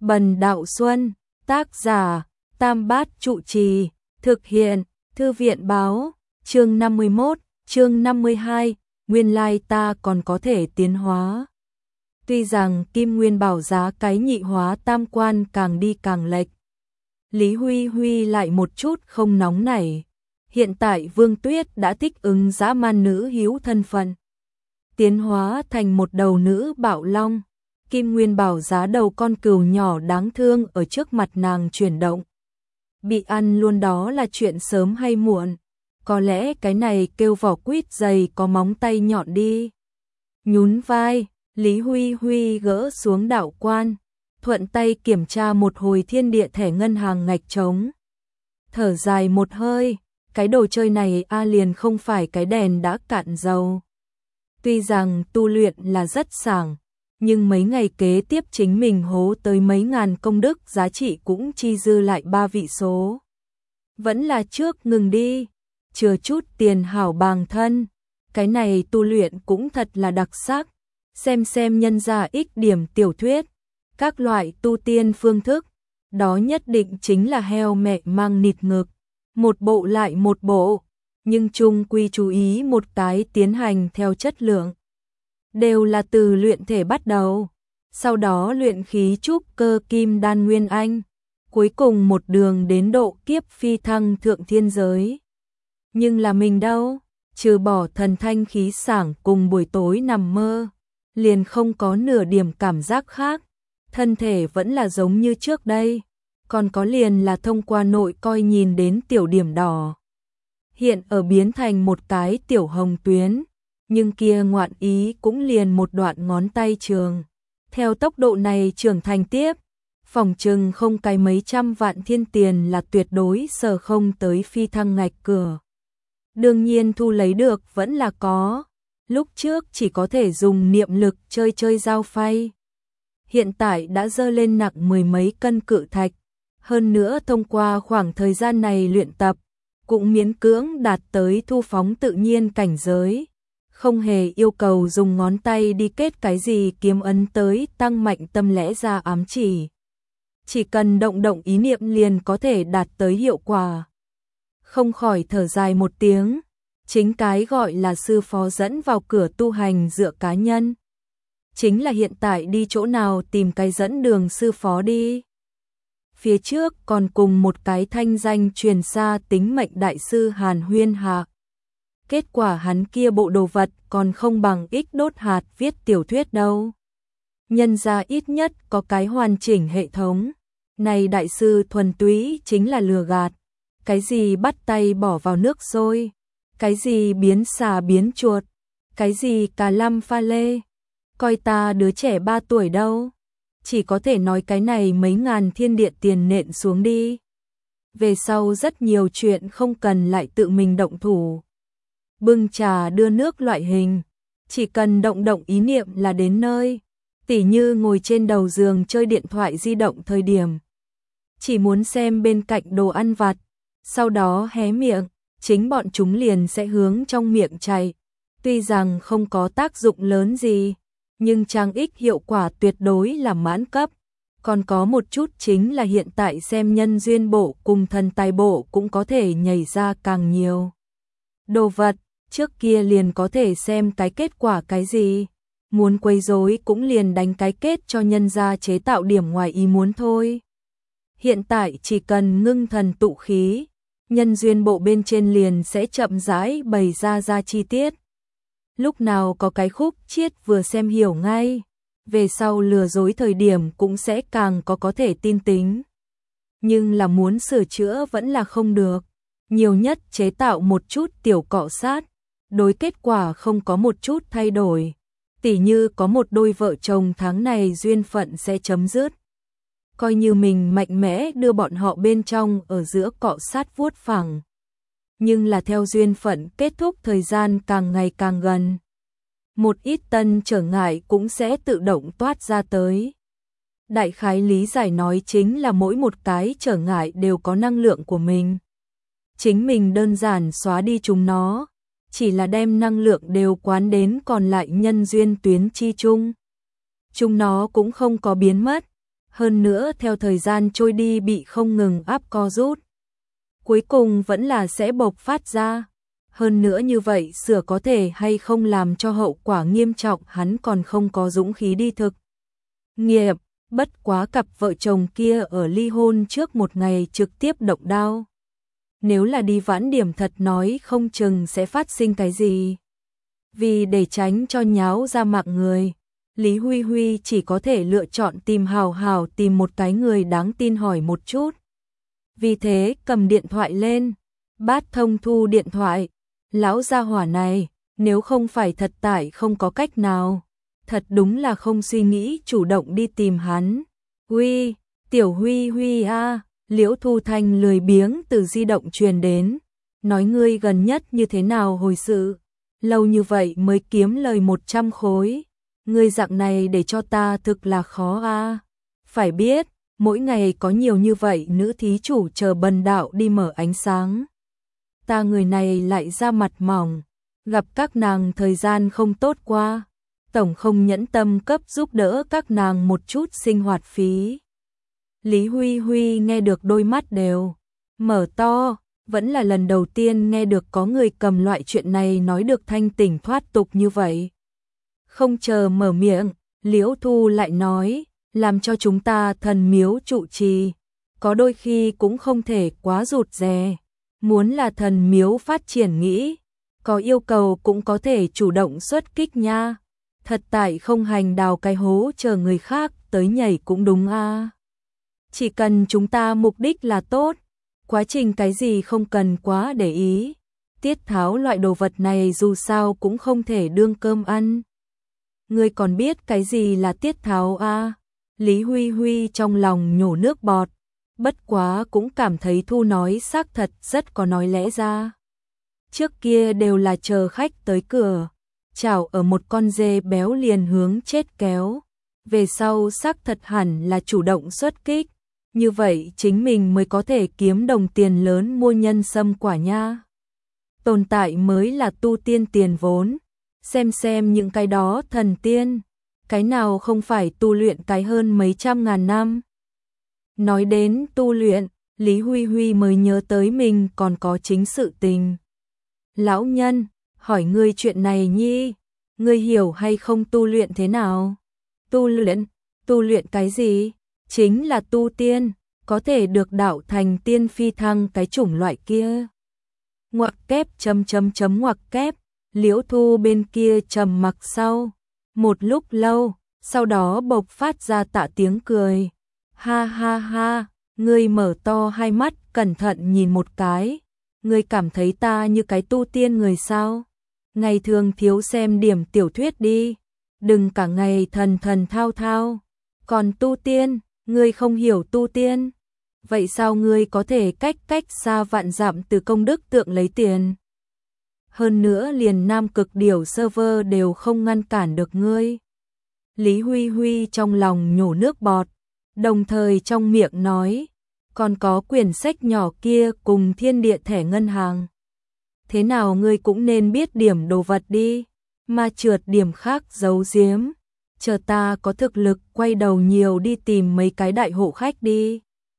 Bần Đạo Xuân, tác giả, Tam Bát Trụ Trì, thực hiện, Thư viện báo, chương 51, chương 52, nguyên lai ta còn có thể tiến hóa. Tuy rằng Kim Nguyên Bảo giá cái nhị hóa tam quan càng đi càng lệch, Lý Huy Huy lại một chút không nóng nảy. Hiện tại Vương Tuyết đã thích ứng dã man nữ hiếu thân phận, tiến hóa thành một đầu nữ bạo long. Kim Nguyên Bảo giá đầu con cừu nhỏ đáng thương ở trước mặt nàng chuyển động. Bị ăn luôn đó là chuyện sớm hay muộn. Có lẽ cái này kêu vỏ quýt dày có móng tay nhọn đi. Nhún vai, Lý Huy Huy gỡ xuống đạo quan, thuận tay kiểm tra một hồi thiên địa thẻ ngân hàng ngạch trống. Thở dài một hơi, cái đồ chơi này liền không phải cái đèn đã cạn dầu. Tuy rằng tu luyện là rất sảng, nhưng mấy ngày kế tiếp chính mình hố tới mấy ngàn công đức giá trị cũng chi dư lại 3 vị số. Vẫn là trước ngừng đi, chừa chút tiền hảo bàng thân, cái này tu luyện cũng thật là đặc sắc. Xem nhân gia ích điểm tiểu thuyết, các loại tu tiên phương thức, đó nhất định chính là heo mẹ mang nịt ngực, một bộ lại một bộ, nhưng chung quy chú ý một cái tiến hành theo chất lượng. Đều là từ luyện thể bắt đầu, sau đó luyện khí trúc cơ kim đan nguyên anh, cuối cùng một đường đến độ kiếp phi thăng thượng thiên giới. Nhưng là mình đâu, trừ bỏ thần thanh khí sảng cùng buổi tối nằm mơ, liền không có nửa điểm cảm giác khác, thân thể vẫn là giống như trước đây, còn có liền là thông qua nội coi nhìn đến tiểu điểm đỏ. Hiện ở biến thành một cái tiểu hồng tuyến, nhưng kia ngoạn ý cũng liền một đoạn ngón tay trường. Theo tốc độ này trưởng thành tiếp, phỏng chừng không cái mấy trăm vạn thiên tiền là tuyệt đối sờ không tới phi thăng ngạch cửa. Đương nhiên thu lấy được vẫn là có, lúc trước chỉ có thể dùng niệm lực chơi dao phay. Hiện tại đã dơ lên nặng 10 mấy cân cự thạch, hơn nữa thông qua khoảng thời gian này luyện tập, cũng miễn cưỡng đạt tới thu phóng tự nhiên cảnh giới. Không hề yêu cầu dùng ngón tay đi kết cái gì kiếm ấn tới tăng mạnh tâm lẽ ra ám chỉ. Chỉ cần động ý niệm liền có thể đạt tới hiệu quả. Không khỏi thở dài một tiếng, chính cái gọi là sư phó dẫn vào cửa tu hành dựa cá nhân. Chính là hiện tại đi chỗ nào tìm cái dẫn đường sư phó đi. Phía trước còn cùng một cái thanh danh truyền xa tính mệnh đại sư Hàn Huyên Hạ. Kết quả hắn kia bộ đồ vật còn không bằng ích đốt hạt viết tiểu thuyết đâu. Nhân ra ít nhất có cái hoàn chỉnh hệ thống. Này đại sư thuần túy chính là lừa gạt. Cái gì bắt tay bỏ vào nước sôi, cái gì biến xà biến chuột, cái gì cà lăm pha lê. Coi ta đứa trẻ 3 tuổi đâu. Chỉ có thể nói cái này mấy ngàn thiên địa tiền nện xuống đi. Về sau rất nhiều chuyện không cần lại tự mình động thủ. Bưng trà đưa nước loại hình, chỉ cần động ý niệm là đến nơi. Tỉ như ngồi trên đầu giường chơi điện thoại di động thời điểm, chỉ muốn xem bên cạnh đồ ăn vặt, sau đó hé miệng, chính bọn chúng liền sẽ hướng trong miệng chạy. Tuy rằng không có tác dụng lớn gì, nhưng trang ích hiệu quả tuyệt đối là mãn cấp. Còn có một chút chính là hiện tại xem nhân duyên bộ cùng thần tài bộ cũng có thể nhảy ra càng nhiều đồ vật, trước kia liền có thể xem cái kết quả cái gì. Muốn quấy rối cũng liền đánh cái kết cho nhân ra chế tạo điểm ngoài ý muốn thôi. Hiện tại chỉ cần ngưng thần tụ khí, nhân duyên bộ bên trên liền sẽ chậm rãi bày ra chi tiết. Lúc nào có cái khúc chiết vừa xem hiểu ngay, về sau lừa dối thời điểm cũng sẽ càng có thể tin tính. Nhưng là muốn sửa chữa vẫn là không được, nhiều nhất chế tạo một chút tiểu cọ sát, đối kết quả không có một chút thay đổi. Tỉ như có một đôi vợ chồng tháng này duyên phận sẽ chấm dứt. Coi như mình mạnh mẽ đưa bọn họ bên trong ở giữa cọ sát vuốt phẳng. Nhưng là theo duyên phận kết thúc thời gian càng ngày càng gần, một ít tân trở ngại cũng sẽ tự động toát ra tới. Đại khái lý giải nói chính là mỗi một cái trở ngại đều có năng lượng của mình. Chính mình đơn giản xóa đi chúng nó, chỉ là đem năng lượng đều quán đến còn lại nhân duyên tuyến chi chung. Chúng nó cũng không có biến mất, hơn nữa theo thời gian trôi đi bị không ngừng áp co rút. Cuối cùng vẫn là sẽ bộc phát ra. Hơn nữa như vậy sửa có thể hay không làm cho hậu quả nghiêm trọng hắn còn không có dũng khí đi thực nghiệp, bất quá cặp vợ chồng kia ở ly hôn trước một ngày trực tiếp động đao. Nếu là đi vãn điểm thật nói không chừng sẽ phát sinh cái gì. Vì để tránh cho nháo ra mạng người, Lý Huy Huy chỉ có thể lựa chọn tìm hào tìm một cái người đáng tin hỏi một chút. Vì thế cầm điện thoại lên, bắt thông thu điện thoại. Lão gia hỏa này, nếu không phải thật tại không có cách nào, thật đúng là không suy nghĩ chủ động đi tìm hắn. Huy, tiểu Huy Huy a, Liễu Thu Thanh lười biếng từ di động truyền đến, nói ngươi gần nhất như thế nào hồi sự, lâu như vậy mới kiếm lời 100 khối, ngươi dạng này để cho ta thực là khó a. Phải biết, mỗi ngày có nhiều như vậy nữ thí chủ chờ bần đạo đi mở ánh sáng. Ta người này lại ra mặt mỏng, gặp các nàng thời gian không tốt qua, tổng không nhẫn tâm cấp giúp đỡ các nàng một chút sinh hoạt phí. Lý Huy Huy nghe được đôi mắt đều mở to, vẫn là lần đầu tiên nghe được có người cầm loại chuyện này nói được thanh tỉnh thoát tục như vậy. Không chờ mở miệng, Liễu Thu lại nói, làm cho chúng ta thần miếu trụ trì, có đôi khi cũng không thể quá rụt rè. Muốn là thần miếu phát triển nghĩ, có yêu cầu cũng có thể chủ động xuất kích nha. Thật tại không hành đào cái hố chờ người khác tới nhảy cũng đúng a. Chỉ cần chúng ta mục đích là tốt, quá trình cái gì không cần quá để ý. Tiết tháo loại đồ vật này dù sao cũng không thể đương cơm ăn. Ngươi còn biết cái gì là tiết tháo a? Lý Huy Huy trong lòng nhổ nước bọt. Bất quá cũng cảm thấy Thu nói xác thật rất có nói lẽ ra. Trước kia đều là chờ khách tới cửa, chảo ở một con dê béo liền hướng chết kéo. Về sau xác thật hẳn là chủ động xuất kích, như vậy chính mình mới có thể kiếm đồng tiền lớn mua nhân sâm quả nha. Tồn tại mới là tu tiên tiền vốn, xem những cái đó thần tiên, cái nào không phải tu luyện cái hơn mấy trăm ngàn năm. Nói đến tu luyện, Lý Huy Huy mới nhớ tới mình còn có chính sự tình. Lão nhân, hỏi ngươi chuyện này nhi, ngươi hiểu hay không tu luyện thế nào? Tu luyện cái gì? Chính là tu tiên, có thể được đạo thành tiên phi thăng cái chủng loại kia. Ngoặc kép ngoặc kép, Liễu Thu bên kia trầm mặc sau. Một lúc lâu, sau đó bộc phát ra tạ tiếng cười. Ha ha ha, ngươi mở to hai mắt cẩn thận nhìn một cái. Ngươi cảm thấy ta như cái tu tiên người sao? Ngày thường thiếu xem điểm tiểu thuyết đi. Đừng cả ngày thần thao thao. Còn tu tiên, ngươi không hiểu tu tiên. Vậy sao ngươi có thể cách xa vạn dặm từ công đức tượng lấy tiền? Hơn nữa liền Nam Cực Điểu server đều không ngăn cản được ngươi. Lý Huy Huy trong lòng nhổ nước bọt, đồng thời trong miệng nói, còn có quyển sách nhỏ kia cùng thiên địa thẻ ngân hàng. Thế nào ngươi cũng nên biết điểm đồ vật đi, mà trượt điểm khác giấu giếm. Chờ ta có thực lực quay đầu nhiều đi tìm mấy cái đại hộ khách đi.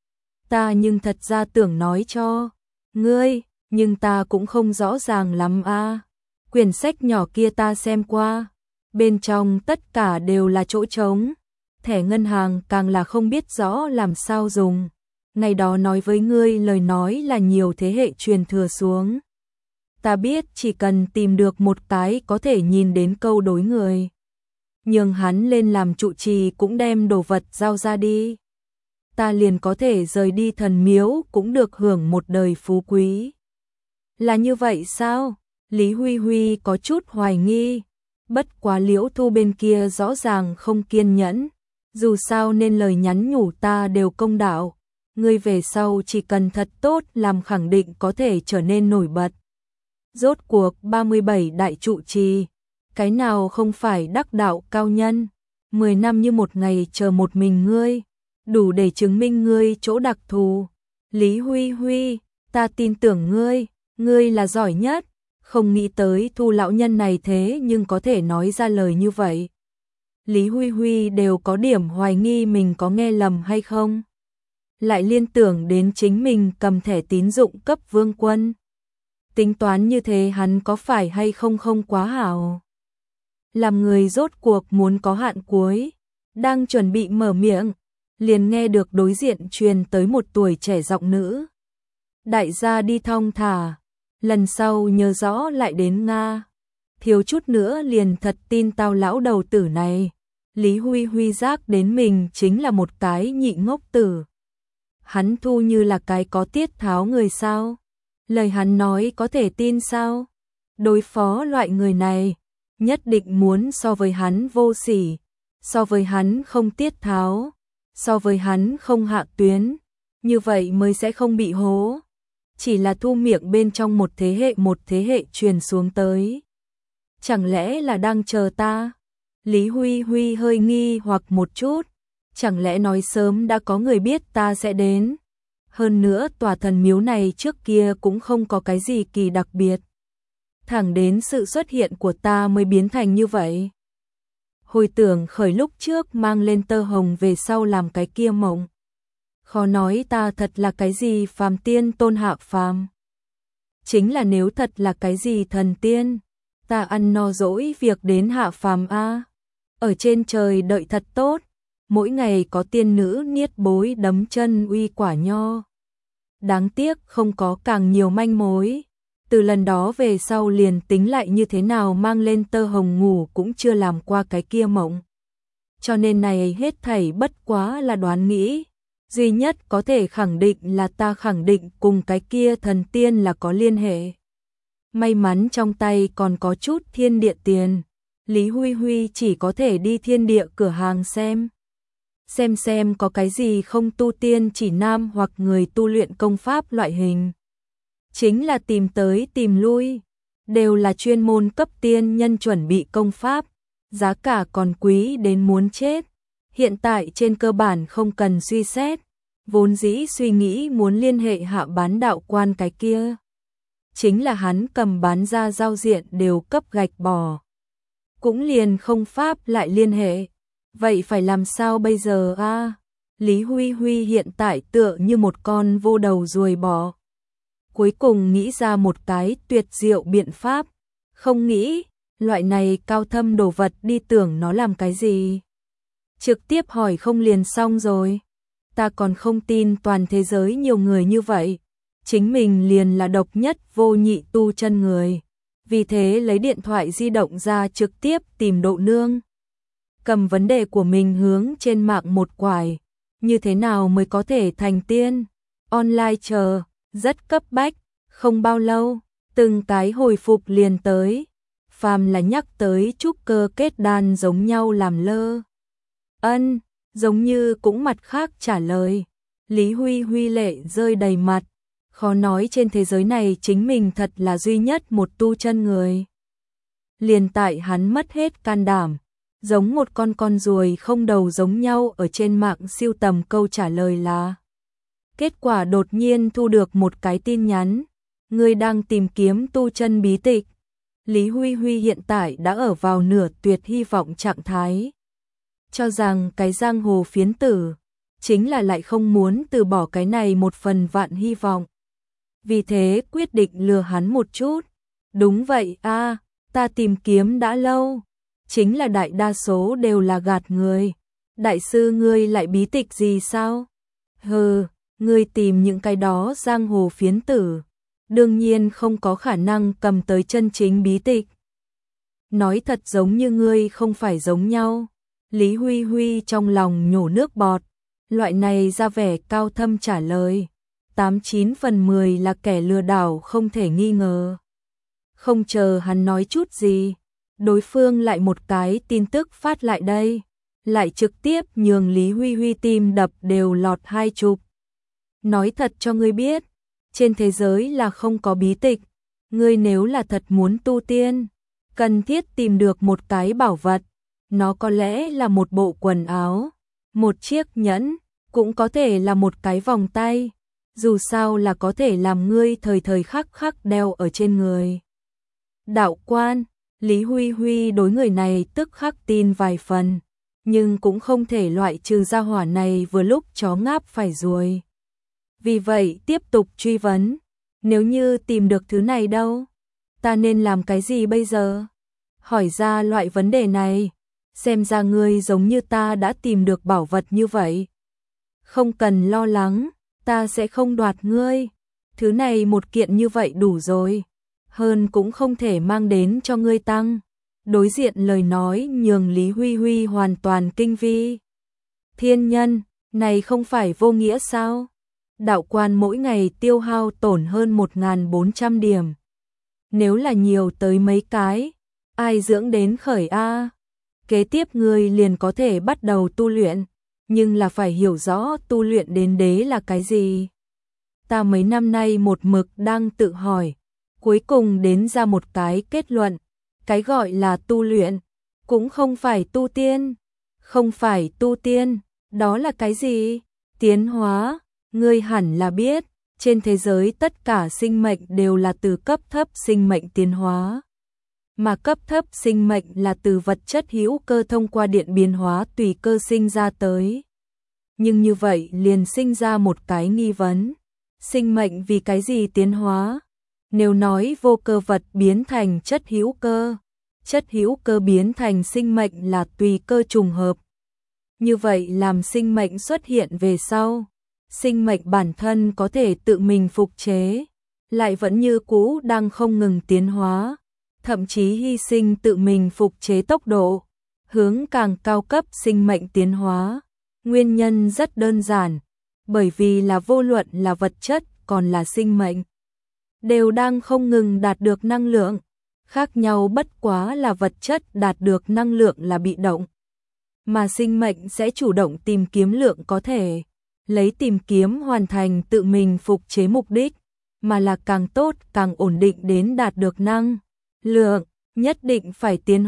Ta nhưng thật ra tưởng nói cho ngươi, nhưng ta cũng không rõ ràng lắm a. Quyển sách nhỏ kia ta xem qua, bên trong tất cả đều là chỗ trống, thẻ ngân hàng càng là không biết rõ làm sao dùng. Ngày đó nói với ngươi lời nói là nhiều thế hệ truyền thừa xuống. Ta biết chỉ cần tìm được một cái có thể nhìn đến câu đối người, nhường hắn lên làm trụ trì cũng đem đồ vật giao ra đi. Ta liền có thể rời đi thần miếu cũng được hưởng một đời phú quý. Là như vậy sao? Lý Huy Huy có chút hoài nghi. Bất quá Liễu Thu bên kia rõ ràng không kiên nhẫn. Dù sao nên lời nhắn nhủ ta đều công đạo. Ngươi về sau chỉ cần thật tốt làm khẳng định có thể trở nên nổi bật. Rốt cuộc 37 đại trụ trì, cái nào không phải đắc đạo cao nhân, 10 năm như một ngày chờ một mình ngươi, đủ để chứng minh ngươi chỗ đặc thù. Lý Huy Huy, ta tin tưởng ngươi, ngươi là giỏi nhất, không nghĩ tới Thu lão nhân này thế nhưng có thể nói ra lời như vậy. Lý Huy Huy đều có điểm hoài nghi mình có nghe lầm hay không. Lại liên tưởng đến chính mình cầm thẻ tín dụng cấp Vương Quân. Tính toán như thế hắn có phải hay không không quá hảo. Làm người rốt cuộc muốn có hạn cuối, đang chuẩn bị mở miệng, liền nghe được đối diện truyền tới một tuổi trẻ giọng nữ. Đại gia đi thong thả, lần sau nhớ rõ lại đến Nga. Thiếu chút nữa liền thật tin tao lão đầu tử này. Lý Huy Huy giác đến mình chính là một cái nhị ngốc tử. Hắn thu như là cái có tiết tháo người sao? Lời hắn nói có thể tin sao? Đối phó loại người này, nhất định muốn so với hắn vô sỉ, so với hắn không tiết tháo, so với hắn không hạ tuyến, như vậy mới sẽ không bị hố. Chỉ là thu miệng bên trong một thế hệ truyền xuống tới. Chẳng lẽ là đang chờ ta? Lý Huy Huy hơi nghi hoặc một chút, chẳng lẽ nói sớm đã có người biết ta sẽ đến? Hơn nữa tòa thần miếu này trước kia cũng không có cái gì kỳ đặc biệt. Thẳng đến sự xuất hiện của ta mới biến thành như vậy. Hồi tưởng khởi lúc trước mang lên tơ hồng về sau làm cái kia mộng. Khó nói ta thật là cái gì phàm tiên tôn hạ phàm. Chính là nếu thật là cái gì thần tiên, ta ăn no dỗi việc đến hạ phàm a. Ở trên trời đợi thật tốt, mỗi ngày có tiên nữ niết bối đấm chân uy quả nho. Đáng tiếc không có càng nhiều manh mối. Từ lần đó về sau liền tính lại như thế nào mang lên tơ hồng ngủ cũng chưa làm qua cái kia mộng. Cho nên này hết thảy bất quá là đoán nghĩ. Duy nhất có thể khẳng định là ta khẳng định cùng cái kia thần tiên là có liên hệ. May mắn trong tay còn có chút thiên địa tiền. Lý Huy Huy chỉ có thể đi thiên địa cửa hàng xem có cái gì không tu tiên chỉ nam hoặc người tu luyện công pháp loại hình. Chính là tìm tới tìm lui, đều là chuyên môn cấp tiên nhân chuẩn bị công pháp, giá cả còn quý đến muốn chết. Hiện tại trên cơ bản không cần suy xét, vốn dĩ suy nghĩ muốn liên hệ hạ bán đạo quan cái kia. Chính là hắn cầm bán ra giao diện đều cấp gạch bỏ. Cũng liền không pháp lại liên hệ. Vậy phải làm sao bây giờ a? Lý Huy Huy hiện tại tựa như một con vô đầu ruồi bò. Cuối cùng nghĩ ra một cái tuyệt diệu biện pháp. Không nghĩ, loại này cao thâm đồ vật đi tưởng nó làm cái gì. Trực tiếp hỏi không liền xong rồi. Ta còn không tin toàn thế giới nhiều người như vậy. Chính mình liền là độc nhất vô nhị tu chân người. Vì thế lấy điện thoại di động ra trực tiếp tìm Độ Nương. Cầm vấn đề của mình hướng trên mạng một quải. Như thế nào mới có thể thành tiên? Online chờ, rất cấp bách, không bao lâu, từng cái hồi phục liền tới. Phàm là nhắc tới trúc cơ kết đan giống nhau làm lơ. Ân, giống như cũng mặt khác trả lời. Lý Huy Huy lệ rơi đầy mặt. Khó nói trên thế giới này chính mình thật là duy nhất một tu chân người. Liền tại hắn mất hết can đảm, giống một con ruồi không đầu giống nhau ở trên mạng siêu tầm câu trả lời là. Kết quả đột nhiên thu được một cái tin nhắn, người đang tìm kiếm tu chân bí tịch. Lý Huy Huy hiện tại đã ở vào nửa tuyệt hy vọng trạng thái. Cho rằng cái giang hồ phiến tử, chính là lại không muốn từ bỏ cái này một phần vạn hy vọng. Vì thế quyết định lừa hắn một chút. Đúng vậy a, ta tìm kiếm đã lâu. Chính là đại đa số đều là gạt người. Đại sư ngươi lại bí tịch gì sao? Hừ, ngươi tìm những cái đó giang hồ phiến tử. Đương nhiên không có khả năng cầm tới chân chính bí tịch. Nói thật giống như ngươi không phải giống nhau. Lý Huy Huy trong lòng nhổ nước bọt. Loại này ra vẻ cao thâm trả lời. 89 phần 10 là kẻ lừa đảo không thể nghi ngờ. Không chờ hắn nói chút gì, đối phương lại một cái tin tức phát lại đây, lại trực tiếp nhường Lý Huy Huy tim đập đều lọt 20. Nói thật cho ngươi biết, trên thế giới là không có bí tịch, ngươi nếu là thật muốn tu tiên, cần thiết tìm được một cái bảo vật, nó có lẽ là một bộ quần áo, một chiếc nhẫn, cũng có thể là một cái vòng tay. Dù sao là có thể làm ngươi thời thời khắc khắc đeo ở trên người. Đạo quan, Lý Huy Huy đối người này tức khắc tin vài phần, nhưng cũng không thể loại trừ gia hỏa này vừa lúc chó ngáp phải ruồi. Vì vậy tiếp tục truy vấn, nếu như tìm được thứ này đâu, ta nên làm cái gì bây giờ? Hỏi ra loại vấn đề này, xem ra ngươi giống như ta đã tìm được bảo vật như vậy. Không cần lo lắng, ta sẽ không đoạt ngươi. Thứ này một kiện như vậy đủ rồi, hơn cũng không thể mang đến cho ngươi tăng. Đối diện lời nói nhường Lý Huy Huy hoàn toàn kinh vi. Thiên nhân, này không phải vô nghĩa sao? Đạo quan mỗi ngày tiêu hao tổn hơn 1.400 điểm. Nếu là nhiều tới mấy cái, ai dưỡng đến khởi a? Kế tiếp ngươi liền có thể bắt đầu tu luyện, nhưng là phải hiểu rõ tu luyện đến đế là cái gì. Ta mấy năm nay một mực đang tự hỏi, cuối cùng đến ra một cái kết luận, cái gọi là tu luyện, cũng không phải tu tiên. Không phải tu tiên, đó là cái gì? Tiến hóa, ngươi hẳn là biết, trên thế giới tất cả sinh mệnh đều là từ cấp thấp sinh mệnh tiến hóa. Mà cấp thấp sinh mệnh là từ vật chất hữu cơ thông qua điện biến hóa tùy cơ sinh ra tới. Nhưng như vậy liền sinh ra một cái nghi vấn. Sinh mệnh vì cái gì tiến hóa? Nếu nói vô cơ vật biến thành chất hữu cơ biến thành sinh mệnh là tùy cơ trùng hợp. Như vậy làm sinh mệnh xuất hiện về sau, sinh mệnh bản thân có thể tự mình phục chế, lại vẫn như cũ đang không ngừng tiến hóa, thậm chí hy sinh tự mình phục chế tốc độ, hướng càng cao cấp sinh mệnh tiến hóa. Nguyên nhân rất đơn giản, bởi vì là vô luận là vật chất còn là sinh mệnh, đều đang không ngừng đạt được năng lượng, khác nhau bất quá là vật chất đạt được năng lượng là bị động, mà sinh mệnh sẽ chủ động tìm kiếm lượng có thể, lấy tìm kiếm hoàn thành tự mình phục chế mục đích, mà là càng tốt càng ổn định đến đạt được năng lượng, nhất định phải tiến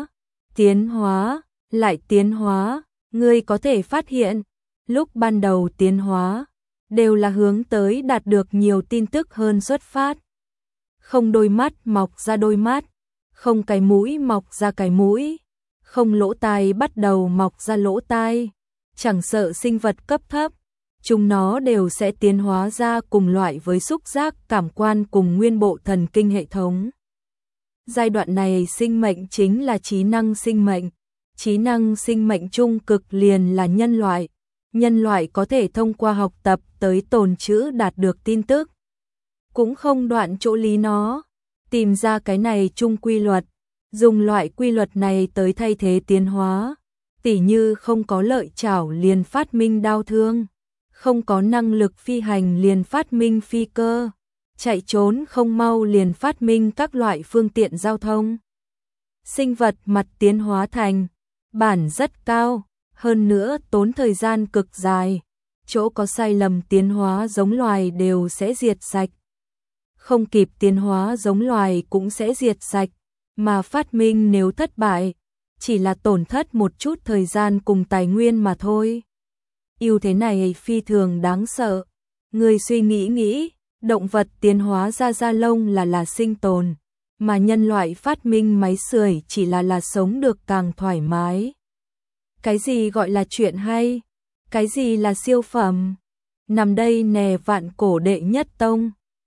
hóa, lại tiến hóa. Ngươi có thể phát hiện, lúc ban đầu tiến hóa, đều là hướng tới đạt được nhiều tin tức hơn xuất phát. Không đôi mắt mọc ra đôi mắt, không cái mũi mọc ra cái mũi, không lỗ tai bắt đầu mọc ra lỗ tai. Chẳng sợ sinh vật cấp thấp, chúng nó đều sẽ tiến hóa ra cùng loại với xúc giác cảm quan cùng nguyên bộ thần kinh hệ thống. Giai đoạn này sinh mệnh chính là trí năng sinh mệnh. Trí năng sinh mệnh trung cực liền là nhân loại. Nhân loại có thể thông qua học tập tới tồn trữ đạt được tin tức. Cũng không đoạn chỗ lý nó. Tìm ra cái này chung quy luật. Dùng loại quy luật này tới thay thế tiến hóa. Tỉ như không có lợi chảo liền phát minh đao thương. Không có năng lực phi hành liền phát minh phi cơ. Chạy trốn không mau liền phát minh các loại phương tiện giao thông. Sinh vật mặt tiến hóa thành bản rất cao, hơn nữa tốn thời gian cực dài, chỗ có sai lầm tiến hóa giống loài đều sẽ diệt sạch. Không kịp tiến hóa giống loài cũng sẽ diệt sạch, mà phát minh nếu thất bại, chỉ là tổn thất một chút thời gian cùng tài nguyên mà thôi. Ưu thế này phi thường đáng sợ. Người suy nghĩ, động vật tiến hóa ra da lông là sinh tồn, mà nhân loại phát minh máy sưởi chỉ là sống được càng thoải mái. Cái gì gọi là chuyện hay? Cái gì là siêu phẩm? Nằm đây nè vạn cổ đệ nhất tông,